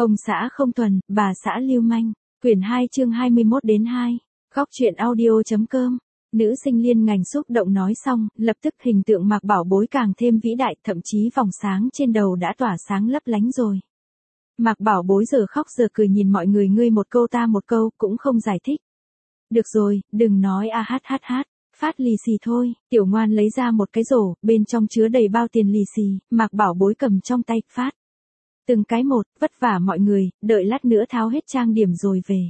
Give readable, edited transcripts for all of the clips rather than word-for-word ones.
Ông xã không thuần, bà xã lưu manh. Quyển 2 chương 21-2. Góc truyện audio.com. Nữ sinh liên ngành xúc động nói xong, lập tức hình tượng Mạc Bảo Bối càng thêm vĩ đại, thậm chí vòng sáng trên đầu đã tỏa sáng lấp lánh rồi. Mạc Bảo Bối giờ khóc giờ cười nhìn mọi người, ngươi một câu ta một câu, cũng không giải thích. Được rồi, đừng nói a hát hát hát. Phát lì xì thôi. Tiểu Ngoan lấy ra một cái rổ, bên trong chứa đầy bao tiền lì xì, Mạc Bảo Bối cầm trong tay, phát. Từng cái một, vất vả mọi người, đợi lát nữa tháo hết trang điểm rồi về.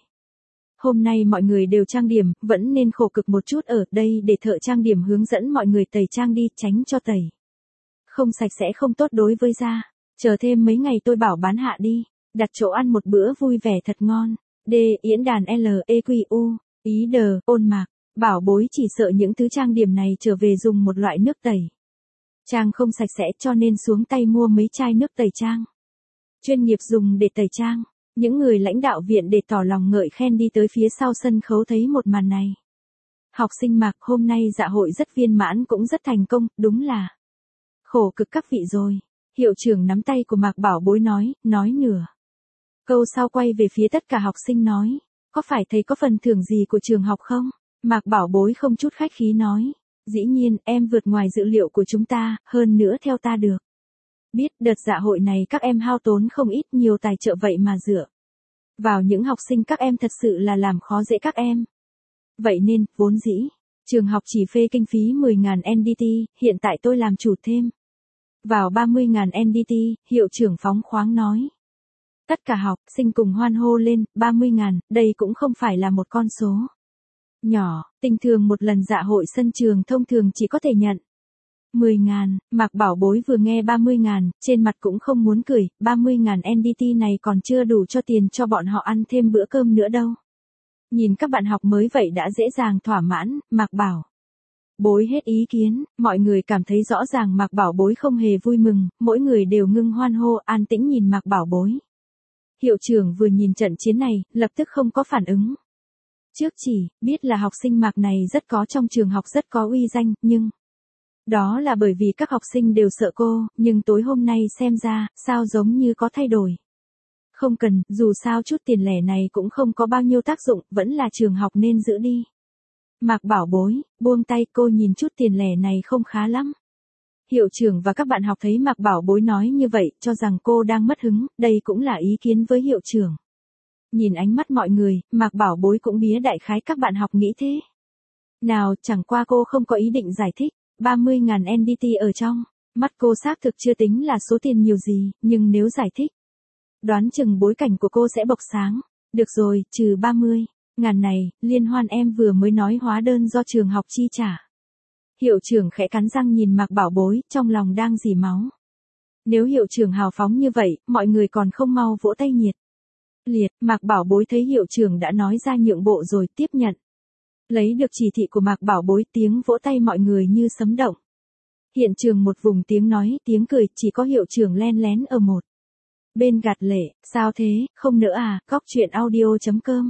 Hôm nay mọi người đều trang điểm, vẫn nên khổ cực một chút ở đây để thợ trang điểm hướng dẫn mọi người tẩy trang đi, tránh cho tẩy không sạch sẽ không tốt đối với da. Chờ thêm mấy ngày tôi bảo bán hạ đi, đặt chỗ ăn một bữa vui vẻ thật ngon. D. Diễn đàn LEQU. Ý đờ, ôn Mạc. Bảo Bối chỉ sợ những thứ trang điểm này trở về dùng một loại nước tẩy trang không sạch sẽ, cho nên xuống tay mua mấy chai nước tẩy trang chuyên nghiệp dùng để tẩy trang. Những người lãnh đạo viện để tỏ lòng ngợi khen đi tới phía sau sân khấu thấy một màn này. Học sinh Mạc, hôm nay dạ hội rất viên mãn cũng rất thành công, đúng là khổ cực các vị rồi. Hiệu trưởng nắm tay của Mạc Bảo Bối nói nửa câu sau quay về phía tất cả học sinh nói, có phải thầy có phần thưởng gì của trường học không? Mạc Bảo Bối không chút khách khí nói, dĩ nhiên, em vượt ngoài dự liệu của chúng ta, hơn nữa theo ta được biết, đợt dạ hội này các em hao tốn không ít nhiều tài trợ, vậy mà dựa vào những học sinh các em thật sự là làm khó dễ các em. Vậy nên, vốn dĩ, trường học chỉ phê kinh phí 10.000 NDT, hiện tại tôi làm chủ thêm vào 30.000 NDT, hiệu trưởng phóng khoáng nói. Tất cả học sinh cùng hoan hô lên, 30.000, đây cũng không phải là một con số nhỏ, tình thường một lần dạ hội sân trường thông thường chỉ có thể nhận 10.000, Mạc Bảo Bối vừa nghe 30.000, trên mặt cũng không muốn cười, 30.000 NDT này còn chưa đủ cho tiền cho bọn họ ăn thêm bữa cơm nữa đâu. Nhìn các bạn học mới vậy đã dễ dàng thỏa mãn, Mạc Bảo Bối hết ý kiến, mọi người cảm thấy rõ ràng Mạc Bảo Bối không hề vui mừng, mỗi người đều ngưng hoan hô, an tĩnh nhìn Mạc Bảo Bối. Hiệu trưởng vừa nhìn trận chiến này, lập tức không có phản ứng. Trước chỉ biết là học sinh Mạc này rất có trong trường học, rất có uy danh, nhưng đó là bởi vì các học sinh đều sợ cô, nhưng tối hôm nay xem ra, sao giống như có thay đổi. Không cần, dù sao chút tiền lẻ này cũng không có bao nhiêu tác dụng, vẫn là trường học nên giữ đi. Mạc Bảo Bối, buông tay, cô nhìn chút tiền lẻ này không khá lắm. Hiệu trưởng và các bạn học thấy Mạc Bảo Bối nói như vậy, cho rằng cô đang mất hứng, đây cũng là ý kiến với hiệu trưởng. Nhìn ánh mắt mọi người, Mạc Bảo Bối cũng bía đại khái các bạn học nghĩ thế. Nào, chẳng qua cô không có ý định giải thích, 30.000 NDT ở trong mắt cô xác thực chưa tính là số tiền nhiều gì, nhưng nếu giải thích, đoán chừng bối cảnh của cô sẽ bộc sáng. Được rồi, trừ 30.000 này, liên hoan em vừa mới nói hóa đơn do trường học chi trả. Hiệu trưởng khẽ cắn răng nhìn Mạc Bảo Bối, trong lòng đang rỉ máu. Nếu hiệu trưởng hào phóng như vậy, mọi người còn không mau vỗ tay nhiệt liệt. Mạc Bảo Bối thấy hiệu trưởng đã nói ra nhượng bộ rồi, tiếp nhận. Lấy được chỉ thị của Mạc Bảo Bối, tiếng vỗ tay mọi người như sấm động. Hiện trường một vùng tiếng nói, tiếng cười, chỉ có hiệu trưởng len lén ở một bên gạt lệ, sao thế, không nỡ à, góc truyện audio.com.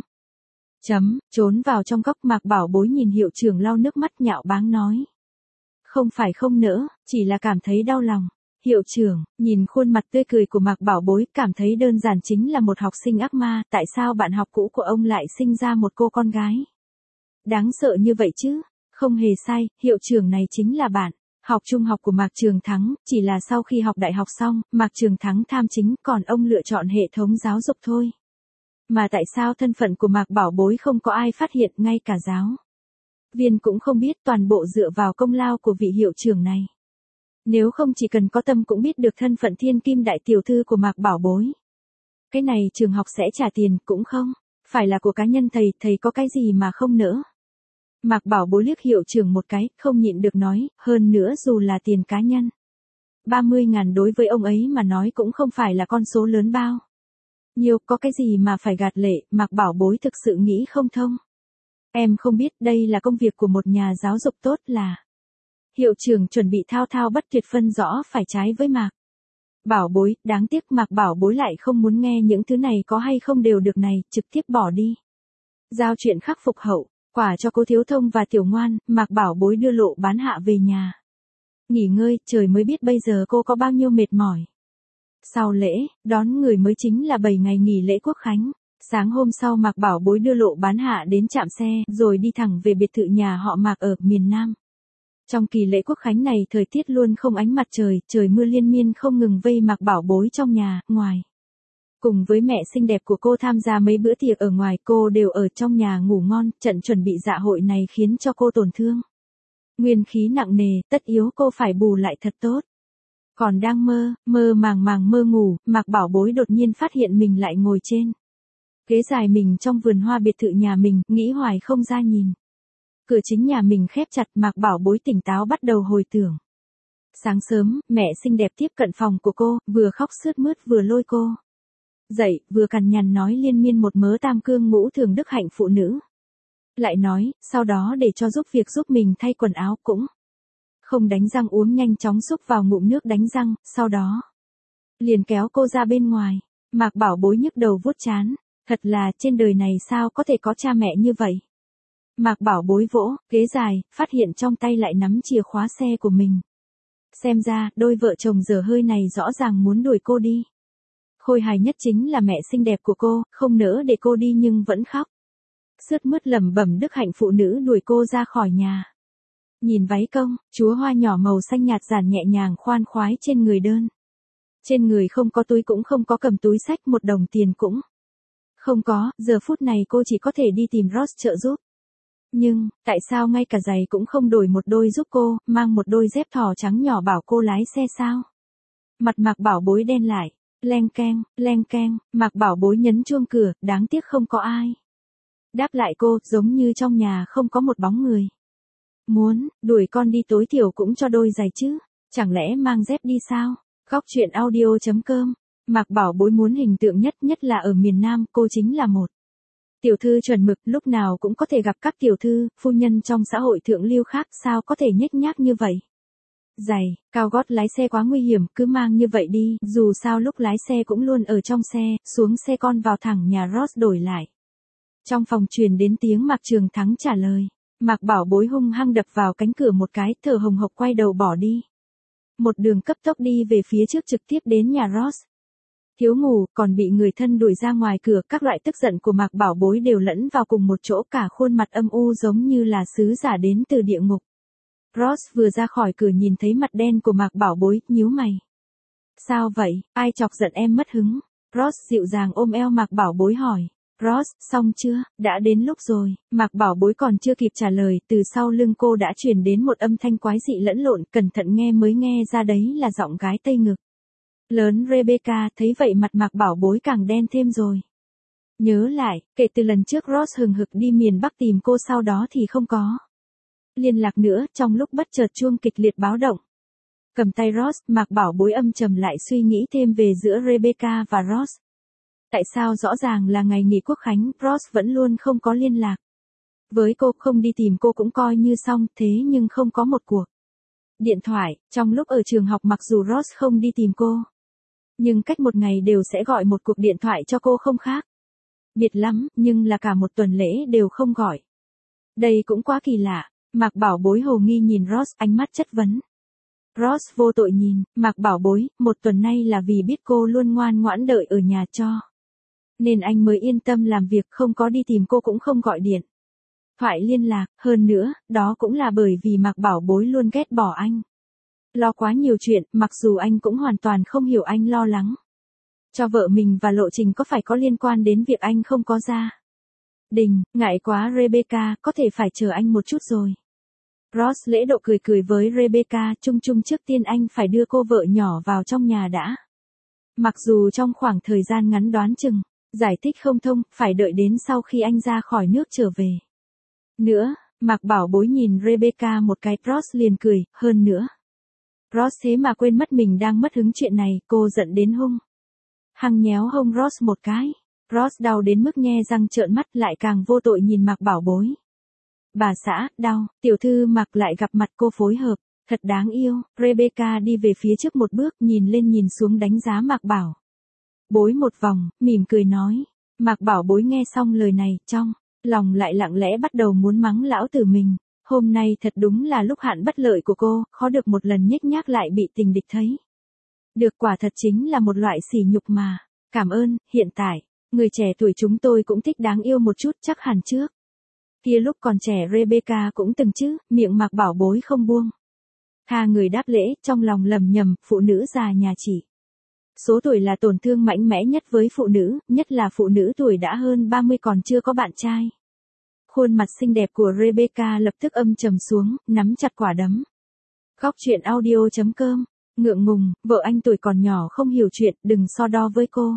Trốn vào trong góc, Mạc Bảo Bối nhìn hiệu trưởng lau nước mắt nhạo báng nói. Không phải không nỡ, chỉ là cảm thấy đau lòng. Hiệu trưởng, nhìn khuôn mặt tươi cười của Mạc Bảo Bối, cảm thấy đơn giản chính là một học sinh ác ma, tại sao bạn học cũ của ông lại sinh ra một cô con gái đáng sợ như vậy chứ? Không hề sai, hiệu trưởng này chính là bạn học trung học của Mạc Trường Thắng, chỉ là sau khi học đại học xong, Mạc Trường Thắng tham chính, còn ông lựa chọn hệ thống giáo dục thôi. Mà tại sao thân phận của Mạc Bảo Bối không có ai phát hiện, ngay cả giáo viên cũng không biết, toàn bộ dựa vào công lao của vị hiệu trưởng này. Nếu không chỉ cần có tâm cũng biết được thân phận thiên kim đại tiểu thư của Mạc Bảo Bối. Cái này trường học sẽ trả tiền, cũng không phải là của cá nhân thầy có cái gì mà không nỡ. Mạc Bảo Bối liếc hiệu trưởng một cái, không nhịn được nói, hơn nữa dù là tiền cá nhân, 30.000 đối với ông ấy mà nói cũng không phải là con số lớn bao nhiêu, có cái gì mà phải gạt lệ. Mạc Bảo Bối thực sự nghĩ không thông. Em không biết, đây là công việc của một nhà giáo dục tốt là. Hiệu trưởng chuẩn bị thao thao bất tuyệt phân rõ phải trái với Mạc Bảo Bối, đáng tiếc Mạc Bảo Bối lại không muốn nghe những thứ này có hay không đều được này, trực tiếp bỏ đi. Giao chuyện khắc phục hậu quả cho cô Thiếu Thông và Tiểu Ngoan, Mạc Bảo Bối đưa Lộ Bán Hạ về nhà nghỉ ngơi, trời mới biết bây giờ cô có bao nhiêu mệt mỏi. Sau lễ, đón người mới chính là 7 ngày nghỉ lễ Quốc khánh. Sáng hôm sau Mạc Bảo Bối đưa Lộ Bán Hạ đến trạm xe, rồi đi thẳng về biệt thự nhà họ Mạc ở miền Nam. Trong kỳ lễ Quốc khánh này thời tiết luôn không ánh mặt trời, trời mưa liên miên không ngừng vây Mạc Bảo Bối trong nhà, ngoài. Cùng với mẹ xinh đẹp của cô tham gia mấy bữa tiệc ở ngoài, cô đều ở trong nhà ngủ ngon, trận chuẩn bị dạ hội này khiến cho cô tổn thương. Nguyên khí nặng nề, tất yếu cô phải bù lại thật tốt. Còn đang mơ màng mơ ngủ, Mạc Bảo Bối đột nhiên phát hiện mình lại ngồi trên ghế dài mình trong vườn hoa biệt thự nhà mình, nghĩ hoài không ra nhìn. Cửa chính nhà mình khép chặt, Mạc Bảo Bối tỉnh táo bắt đầu hồi tưởng. Sáng sớm, mẹ xinh đẹp tiếp cận phòng của cô, vừa khóc sướt mướt vừa lôi cô dậy, vừa cằn nhằn nói liên miên một mớ tam cương ngũ thường đức hạnh phụ nữ. Lại nói, sau đó để cho giúp việc giúp mình thay quần áo cũng không đánh răng uống nhanh chóng xúc vào ngụm nước đánh răng, sau đó liền kéo cô ra bên ngoài. Mạc Bảo Bối nhức đầu vuốt trán, thật là trên đời này sao có thể có cha mẹ như vậy. Mạc Bảo Bối vỗ ghế dài, phát hiện trong tay lại nắm chìa khóa xe của mình. Xem ra, đôi vợ chồng dở hơi này rõ ràng muốn đuổi cô đi. Khôi hài nhất chính là mẹ xinh đẹp của cô, không nỡ để cô đi nhưng vẫn khóc. Sướt mướt lẩm bẩm đức hạnh phụ nữ đuổi cô ra khỏi nhà. Nhìn váy công, chúa hoa nhỏ màu xanh nhạt giản nhẹ nhàng khoan khoái trên người đơn. Trên người không có túi cũng không có cầm túi xách, một đồng tiền cũng không có, giờ phút này cô chỉ có thể đi tìm Ross trợ giúp. Nhưng, tại sao ngay cả giày cũng không đổi một đôi giúp cô, mang một đôi dép thỏ trắng nhỏ bảo cô lái xe sao? Mặt Mạc Bảo Bối đen lại, leng keng, Mạc Bảo Bối nhấn chuông cửa, đáng tiếc không có ai đáp lại cô, giống như trong nhà không có một bóng người. Muốn đuổi con đi tối thiểu cũng cho đôi giày chứ, chẳng lẽ mang dép đi sao? Góc truyện audio.com. Mạc Bảo Bối muốn hình tượng nhất là ở miền Nam, cô chính là một tiểu thư chuẩn mực, lúc nào cũng có thể gặp các tiểu thư, phu nhân trong xã hội thượng lưu khác, sao có thể nhếch nhác như vậy. Giày, cao gót lái xe quá nguy hiểm, cứ mang như vậy đi, dù sao lúc lái xe cũng luôn ở trong xe, xuống xe con vào thẳng nhà Ross đổi lại. Trong phòng truyền đến tiếng Mạc Trường Thắng trả lời. Mạc Bảo Bối hung hăng đập vào cánh cửa một cái, thở hồng hộc quay đầu bỏ đi. Một đường cấp tốc đi về phía trước trực tiếp đến nhà Ross. Thiếu ngủ, còn bị người thân đuổi ra ngoài cửa, các loại tức giận của Mạc Bảo Bối đều lẫn vào cùng một chỗ, cả khuôn mặt âm u giống như là sứ giả đến từ địa ngục. Ross vừa ra khỏi cửa nhìn thấy mặt đen của Mạc Bảo Bối, nhíu mày. Sao vậy, ai chọc giận em mất hứng? Ross dịu dàng ôm eo Mạc Bảo Bối hỏi. Ross, xong chưa, đã đến lúc rồi. Mạc Bảo Bối còn chưa kịp trả lời, từ sau lưng cô đã truyền đến một âm thanh quái dị lẫn lộn, cẩn thận nghe mới nghe ra đấy là giọng gái Tây ngực lớn Rebecca. Thấy vậy mặt Mạc Bảo Bối càng đen thêm rồi. Nhớ lại, kể từ lần trước Ross hừng hực đi miền Bắc tìm cô, sau đó thì không có liên lạc nữa, trong lúc bất chợt chuông kịch liệt báo động. Cầm tay Ross, Mạc Bảo Bối âm trầm lại suy nghĩ thêm về giữa Rebecca và Ross. Tại sao rõ ràng là ngày nghỉ Quốc khánh, Ross vẫn luôn không có liên lạc với cô, không đi tìm cô cũng coi như xong, thế nhưng không có một cuộc điện thoại. Trong lúc ở trường học mặc dù Ross không đi tìm cô, nhưng cách một ngày đều sẽ gọi một cuộc điện thoại cho cô không khác biệt lắm, nhưng là cả một tuần lễ đều không gọi. Đây cũng quá kỳ lạ. Mạc Bảo Bối hồ nghi nhìn Ross, ánh mắt chất vấn. Ross vô tội nhìn Mạc Bảo Bối, một tuần nay là vì biết cô luôn ngoan ngoãn đợi ở nhà cho nên anh mới yên tâm làm việc, không có đi tìm cô cũng không gọi điện thoại liên lạc, hơn nữa, đó cũng là bởi vì Mạc Bảo Bối luôn ghét bỏ anh. Lo quá nhiều chuyện, mặc dù anh cũng hoàn toàn không hiểu anh lo lắng cho vợ mình và lộ trình có phải có liên quan đến việc anh không có gia đình. Ngại quá Rebecca, có thể phải chờ anh một chút rồi. Ross lễ độ cười với Rebecca, chung trước tiên anh phải đưa cô vợ nhỏ vào trong nhà đã. Mặc dù trong khoảng thời gian ngắn đoán chừng giải thích không thông, phải đợi đến sau khi anh ra khỏi nước trở về. Nữa, Mạc Bảo Bối nhìn Rebecca một cái, Ross liền cười, hơn nữa. Ross thế mà quên mất mình đang mất hứng chuyện này, cô giận đến hung hăng nhéo hông Ross một cái. Ross đau đến mức nhe răng trợn mắt, lại càng vô tội nhìn Mạc Bảo Bối. Bà xã, đau, tiểu thư Mạc lại gặp mặt cô phối hợp, thật đáng yêu. Rebecca đi về phía trước một bước, nhìn lên nhìn xuống đánh giá Mạc Bảo Bối một vòng, mỉm cười nói. Mạc Bảo Bối nghe xong lời này, trong lòng lại lặng lẽ bắt đầu muốn mắng lão tử mình. Hôm nay thật đúng là lúc hạn bất lợi của cô, khó được một lần nhếch nhác lại bị tình địch thấy. Được, quả thật chính là một loại sỉ nhục mà. Cảm ơn, hiện tại, người trẻ tuổi chúng tôi cũng thích đáng yêu một chút chắc hẳn trước. Kia lúc còn trẻ Rebecca cũng từng chứ, miệng Mạc Bảo Bối không buông. Tha người đáp lễ, trong lòng lầm nhầm, phụ nữ già nhà chị. Số tuổi là tổn thương mạnh mẽ nhất với phụ nữ, nhất là phụ nữ tuổi đã hơn 30 còn chưa có bạn trai. Khuôn mặt xinh đẹp của Rebecca lập tức âm trầm xuống, nắm chặt quả đấm. Góc chuyện audio.com, ngượng ngùng, vợ anh tuổi còn nhỏ không hiểu chuyện, đừng so đo với cô.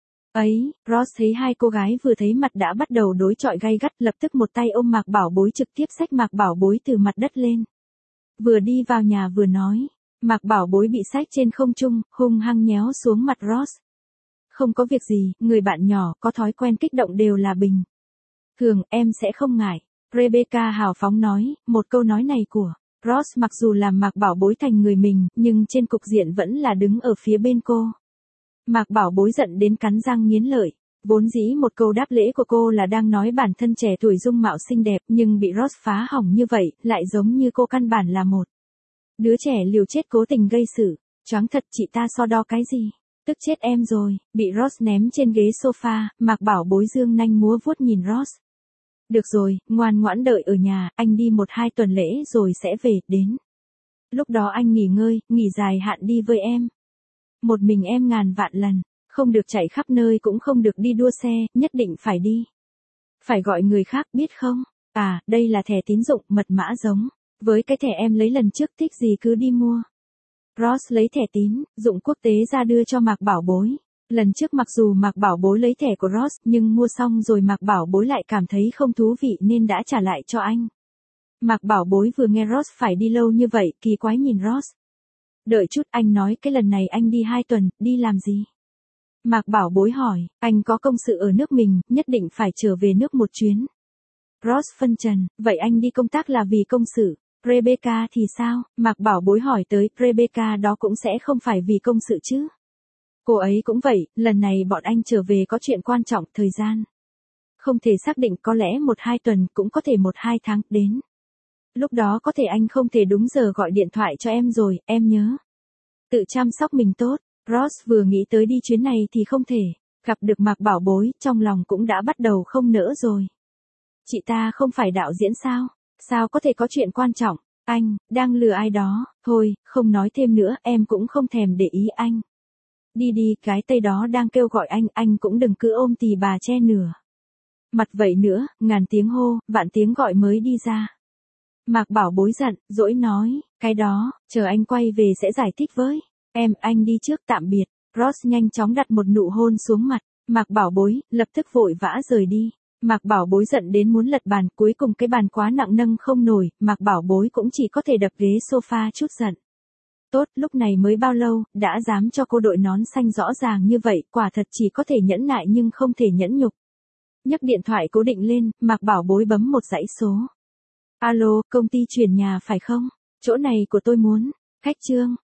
Ấy, Ross thấy hai cô gái vừa thấy mặt đã bắt đầu đối chọi gay gắt, lập tức một tay ôm Mạc Bảo Bối trực tiếp xách Mạc Bảo Bối từ mặt đất lên. Vừa đi vào nhà vừa nói, Mạc Bảo Bối bị xách trên không trung, hung hăng nhéo xuống mặt Ross. Không có việc gì, người bạn nhỏ có thói quen kích động đều là bình thường, em sẽ không ngại. Rebecca hào phóng nói, một câu nói này của Ross mặc dù làm Mạc Bảo Bối thành người mình, nhưng trên cục diện vẫn là đứng ở phía bên cô. Mạc Bảo Bối giận đến cắn răng nghiến lợi. Vốn dĩ một câu đáp lễ của cô là đang nói bản thân trẻ tuổi dung mạo xinh đẹp, nhưng bị Ross phá hỏng như vậy, lại giống như cô căn bản là một đứa trẻ liều chết cố tình gây sự. Choáng thật, chị ta so đo cái gì? Tức chết em rồi. Bị Ross ném trên ghế sofa, Mạc Bảo Bối dương nanh múa vuốt nhìn Ross. Được rồi, ngoan ngoãn đợi ở nhà, anh đi 1-2 tuần lễ rồi sẽ về, đến. Lúc đó anh nghỉ ngơi, nghỉ dài hạn đi với em. Một mình em ngàn vạn lần, không được chạy khắp nơi cũng không được đi đua xe, nhất định phải đi. Phải gọi người khác, biết không? À, đây là thẻ tín dụng, mật mã giống với cái thẻ em lấy lần trước, thích gì cứ đi mua. Ross lấy thẻ tín dụng quốc tế ra đưa cho Mạc Bảo Bối. Lần trước mặc dù Mạc Bảo Bối lấy thẻ của Ross, nhưng mua xong rồi Mạc Bảo Bối lại cảm thấy không thú vị nên đã trả lại cho anh. Mạc Bảo Bối vừa nghe Ross phải đi lâu như vậy, kỳ quái nhìn Ross. Đợi chút, anh nói cái lần này anh đi 2 tuần, đi làm gì? Mạc Bảo Bối hỏi, anh có công sự ở nước mình, nhất định phải trở về nước một chuyến. Ross phân trần, vậy anh đi công tác là vì công sự. Rebecca thì sao? Mạc Bảo Bối hỏi tới, Rebecca đó cũng sẽ không phải vì công sự chứ. Cô ấy cũng vậy, lần này bọn anh trở về có chuyện quan trọng, thời gian không thể xác định, có lẽ 1-2 tuần, cũng có thể 1-2 tháng, đến. Lúc đó có thể anh không thể đúng giờ gọi điện thoại cho em rồi, em nhớ tự chăm sóc mình tốt. Ross vừa nghĩ tới đi chuyến này thì không thể gặp được Mạc Bảo Bối, trong lòng cũng đã bắt đầu không nỡ rồi. Chị ta không phải đạo diễn sao? Sao có thể có chuyện quan trọng? Anh đang lừa ai đó? Thôi, không nói thêm nữa, em cũng không thèm để ý anh. Đi đi, cái Tây đó đang kêu gọi anh cũng đừng cứ ôm tì bà che nửa mặt vậy nữa, ngàn tiếng hô, vạn tiếng gọi mới đi ra. Mạc Bảo Bối giận, dỗi nói, cái đó, chờ anh quay về sẽ giải thích với em, anh đi trước, tạm biệt. Ross nhanh chóng đặt một nụ hôn xuống mặt Mạc Bảo Bối, lập tức vội vã rời đi. Mạc Bảo Bối giận đến muốn lật bàn, cuối cùng cái bàn quá nặng nâng không nổi, Mạc Bảo Bối cũng chỉ có thể đập ghế sofa chút giận. Tốt, lúc này mới bao lâu, đã dám cho cô đội nón xanh rõ ràng như vậy, quả thật chỉ có thể nhẫn nại nhưng không thể nhẫn nhục. Nhấc điện thoại cố định lên, Mạc Bảo Bối bấm một dãy số. Alo, công ty chuyển nhà phải không? Chỗ này của tôi muốn khách Trương.